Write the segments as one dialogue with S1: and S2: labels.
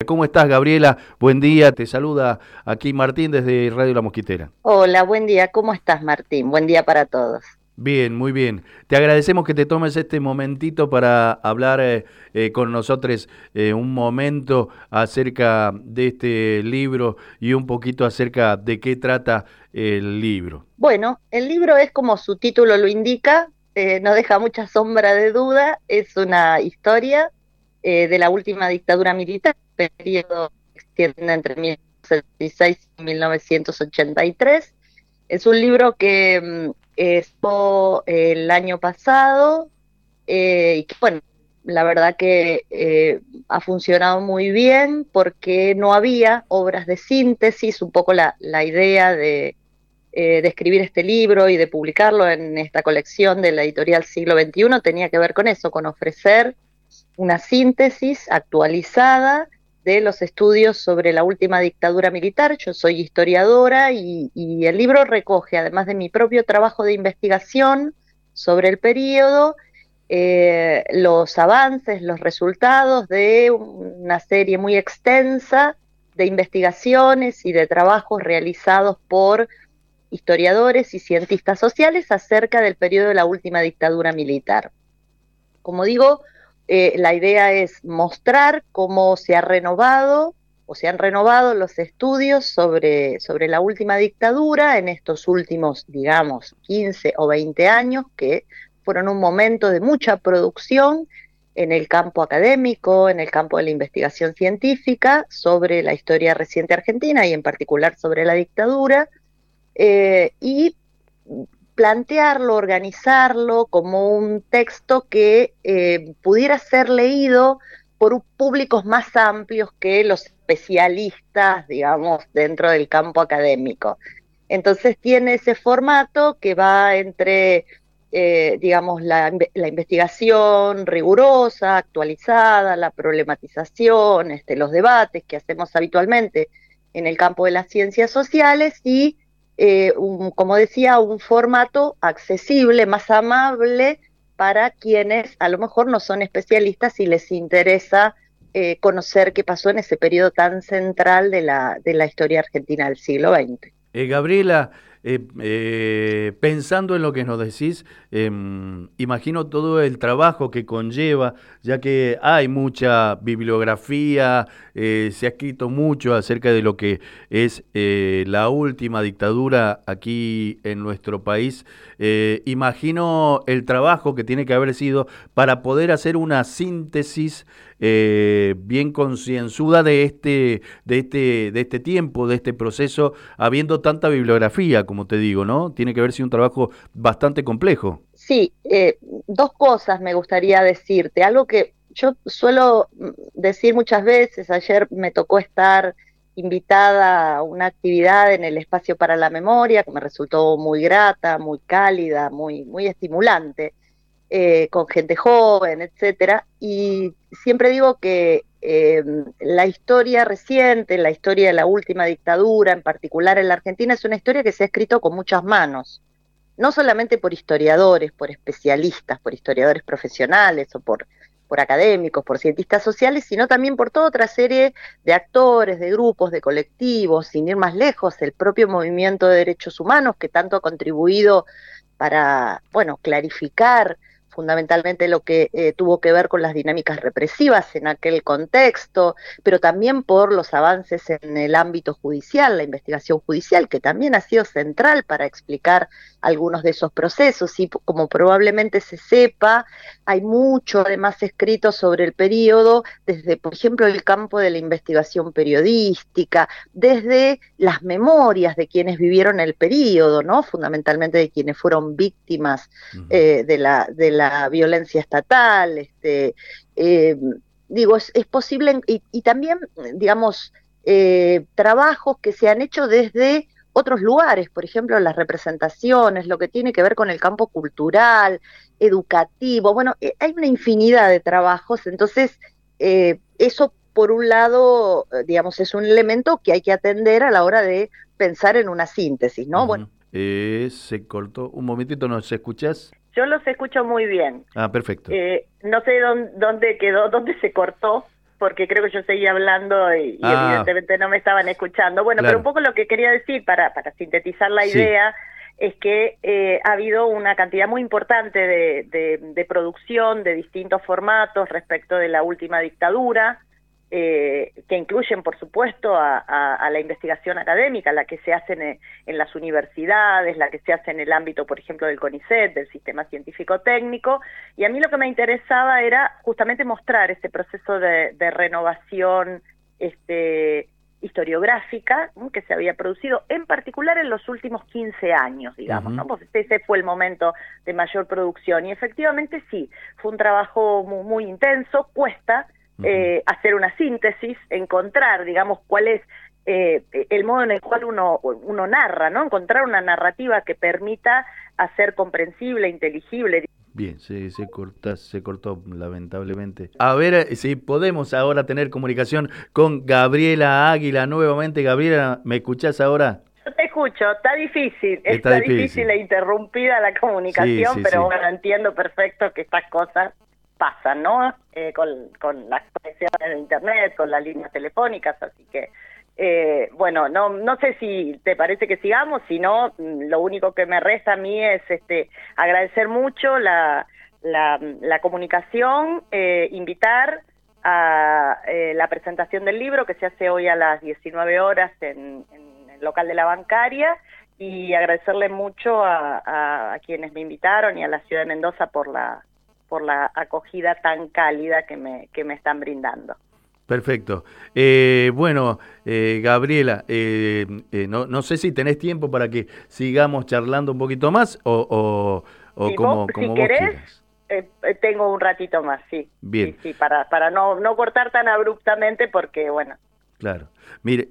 S1: ¿Cómo estás, Gabriela? Buen día, te saluda aquí Martín desde Radio La Mosquitera.
S2: Hola, buen día. ¿Cómo estás, Martín? Buen día para todos.
S1: Bien, muy bien. Te agradecemos que te tomes este momentito para hablar con nosotros un momento acerca de este libro y un poquito acerca de qué trata el libro.
S2: Bueno, el libro es como su título lo indica, no deja mucha sombra de duda, es una historia de la última dictadura militar, periodo que se extiende entre 1976 y 1983. Es un libro que estuvo el año pasado y que, bueno, la verdad que ha funcionado muy bien porque no había obras de síntesis, un poco la idea de escribir este libro y de publicarlo en esta colección de la editorial Siglo XXI tenía que ver con eso, con ofrecer una síntesis actualizada de los estudios sobre la última dictadura militar. Yo soy historiadora y el libro recoge, además de mi propio trabajo de investigación sobre el periodo, los avances, los resultados de una serie muy extensa de investigaciones y de trabajos realizados por historiadores y cientistas sociales acerca del periodo de la última dictadura militar. Como digo, la idea es mostrar cómo se ha renovado o se han renovado los estudios sobre la última dictadura en estos últimos, digamos, 15 o 20 años, que fueron un momento de mucha producción en el campo académico, en el campo de la investigación científica sobre la historia reciente argentina y en particular sobre la dictadura, y plantearlo, organizarlo como un texto que pudiera ser leído por públicos más amplios que los especialistas, digamos, dentro del campo académico. Entonces tiene ese formato que va entre, digamos, la investigación rigurosa, actualizada, la problematización, los debates que hacemos habitualmente en el campo de las ciencias sociales y como decía, un formato accesible, más amable para quienes a lo mejor no son especialistas y les interesa conocer qué pasó en ese periodo tan central de la historia argentina del siglo XX.
S1: Gabriela, pensando en lo que nos decís, imagino todo el trabajo que conlleva, ya que hay mucha bibliografía, se ha escrito mucho acerca de lo que es la última dictadura aquí en nuestro país. Imagino el trabajo que tiene que haber sido para poder hacer una síntesis bien concienzuda de este tiempo, de este proceso, habiendo tanta bibliografía, como te digo, ¿no? Tiene que haber sido un trabajo bastante complejo.
S2: Sí, dos cosas me gustaría decirte. Algo que yo suelo decir muchas veces. Ayer me tocó estar invitada a una actividad en el Espacio para la Memoria que me resultó muy grata, muy cálida, muy estimulante, con gente joven, etcétera. Y siempre digo que la historia reciente, la historia de la última dictadura, en particular en la Argentina, es una historia que se ha escrito con muchas manos, no solamente por historiadores, por especialistas, por historiadores profesionales o por académicos, por cientistas sociales, sino también por toda otra serie de actores, de grupos, de colectivos, sin ir más lejos, el propio movimiento de derechos humanos que tanto ha contribuido para, bueno, clarificar fundamentalmente lo que tuvo que ver con las dinámicas represivas en aquel contexto, pero también por los avances en el ámbito judicial, la investigación judicial, que también ha sido central para explicar algunos de esos procesos. Y como probablemente se sepa, hay mucho además escrito sobre el periodo, desde, por ejemplo, el campo de la investigación periodística, desde las memorias de quienes vivieron el periodo, ¿no? Fundamentalmente de quienes fueron víctimas de la violencia estatal. Digo, es posible, y también, digamos, trabajos que se han hecho desde otros lugares, por ejemplo, las representaciones, lo que tiene que ver con el campo cultural, educativo. Bueno, hay una infinidad de trabajos. Entonces eso por un lado, digamos, es un elemento que hay que atender a la hora de pensar en una síntesis, ¿no? Bueno,
S1: Se cortó un momentito, ¿nos escuchás?
S2: yo los escucho muy bien.
S1: Ah, perfecto.
S2: No sé dónde quedó, dónde se cortó. porque creo que yo seguía hablando y evidentemente no me estaban escuchando. Bueno,
S1: claro.
S2: pero un poco lo que quería decir para sintetizar la idea es que ha habido una cantidad muy importante de producción de distintos formatos respecto de la última dictadura, que incluyen, por supuesto, a la investigación académica, la que se hace en las universidades, la que se hace en el ámbito, por ejemplo, del CONICET, del sistema científico-técnico, y a mí lo que me interesaba era justamente mostrar este proceso de renovación historiográfica, ¿no?, que se había producido, en particular en los últimos 15 años, digamos, ¿no? Pues ese fue el momento de mayor producción, y efectivamente sí, fue un trabajo muy, muy intenso, cuesta hacer una síntesis, encontrar, digamos, cuál es el modo en el cual uno narra, ¿no? Encontrar una narrativa que permita hacer comprensible, inteligible.
S1: Bien, se cortó lamentablemente. A ver si podemos ahora tener comunicación con Gabriela Águila nuevamente. Gabriela, ¿me escuchás ahora?
S2: Yo te escucho, está difícil e interrumpida la comunicación, pero bueno, entiendo perfecto que estas cosas pasan, ¿no? Con las conexiones de internet, con las líneas telefónicas, así que bueno, no sé si te parece que sigamos, si no, lo único que me resta a mí es agradecer mucho la comunicación, invitar a la presentación del libro que se hace hoy a las 19 horas en el local de la bancaria, y agradecerle mucho a quienes me invitaron y a la ciudad de Mendoza por la acogida tan cálida que me están brindando.
S1: Perfecto. Bueno, Gabriela, no sé si tenés tiempo para que sigamos charlando un poquito más o
S2: si
S1: como
S2: vos,
S1: como
S2: si
S1: vos
S2: querés,
S1: quieras.
S2: Tengo un ratito más, sí.
S1: Bien.
S2: Sí, para no cortar tan abruptamente porque, bueno.
S1: Claro. Mire,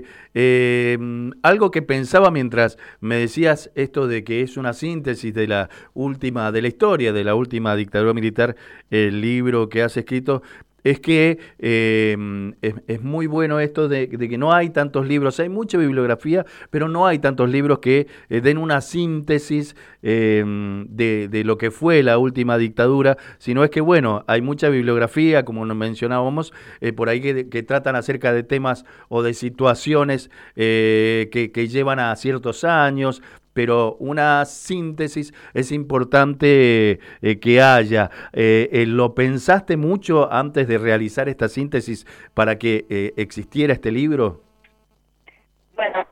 S1: algo que pensaba mientras me decías esto de que es una síntesis de la historia de la última dictadura militar, el libro que has escrito, es que es muy bueno esto de que no hay tantos libros, hay mucha bibliografía, pero no hay tantos libros que den una síntesis de lo que fue la última dictadura, sino es que, bueno, hay mucha bibliografía, como nos mencionábamos, por ahí que tratan acerca de temas o de situaciones que llevan a ciertos años, pero una síntesis es importante que haya. ¿Lo pensaste mucho antes de realizar esta síntesis para que existiera este libro?
S2: Bueno,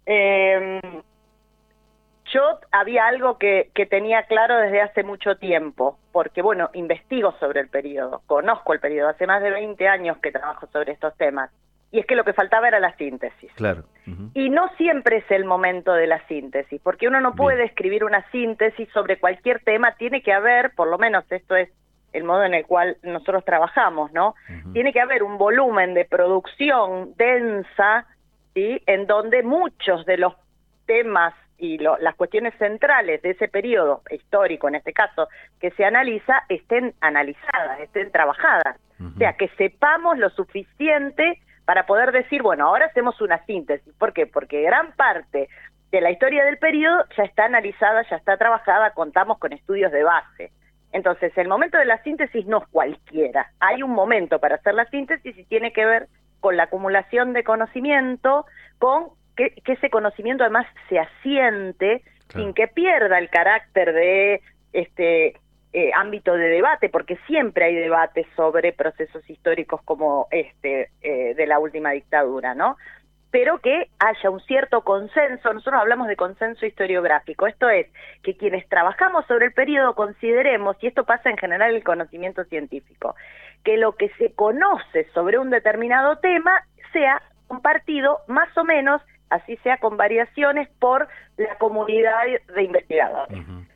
S2: yo había algo que tenía claro desde hace mucho tiempo, porque, bueno, investigo sobre el periodo, conozco el periodo, hace más de 20 años que trabajo sobre estos temas, y es que lo que faltaba era la síntesis.
S1: Claro.
S2: Y no siempre es el momento de la síntesis, porque uno no puede escribir una síntesis sobre cualquier tema, tiene que haber, por lo menos esto es el modo en el cual nosotros trabajamos, ¿no? Tiene que haber un volumen de producción densa, ¿sí?, en donde muchos de los temas y las cuestiones centrales de ese periodo histórico, en este caso, que se analiza, estén analizadas, estén trabajadas. O sea, que sepamos lo suficiente para poder decir, bueno, ahora hacemos una síntesis. ¿Por qué? Porque gran parte de la historia del periodo ya está analizada, ya está trabajada, contamos con estudios de base. Entonces, el momento de la síntesis no es cualquiera. Hay un momento para hacer la síntesis y tiene que ver con la acumulación de conocimiento, con que ese conocimiento además se asiente, claro, sin que pierda el carácter de ámbito de debate, porque siempre hay debates sobre procesos históricos como de la última dictadura, ¿no? Pero que haya un cierto consenso. Nosotros hablamos de consenso historiográfico, esto es, que quienes trabajamos sobre el periodo consideremos, y esto pasa en general en el conocimiento científico, que lo que se conoce sobre un determinado tema sea compartido más o menos, así sea con variaciones, por la comunidad de investigadores.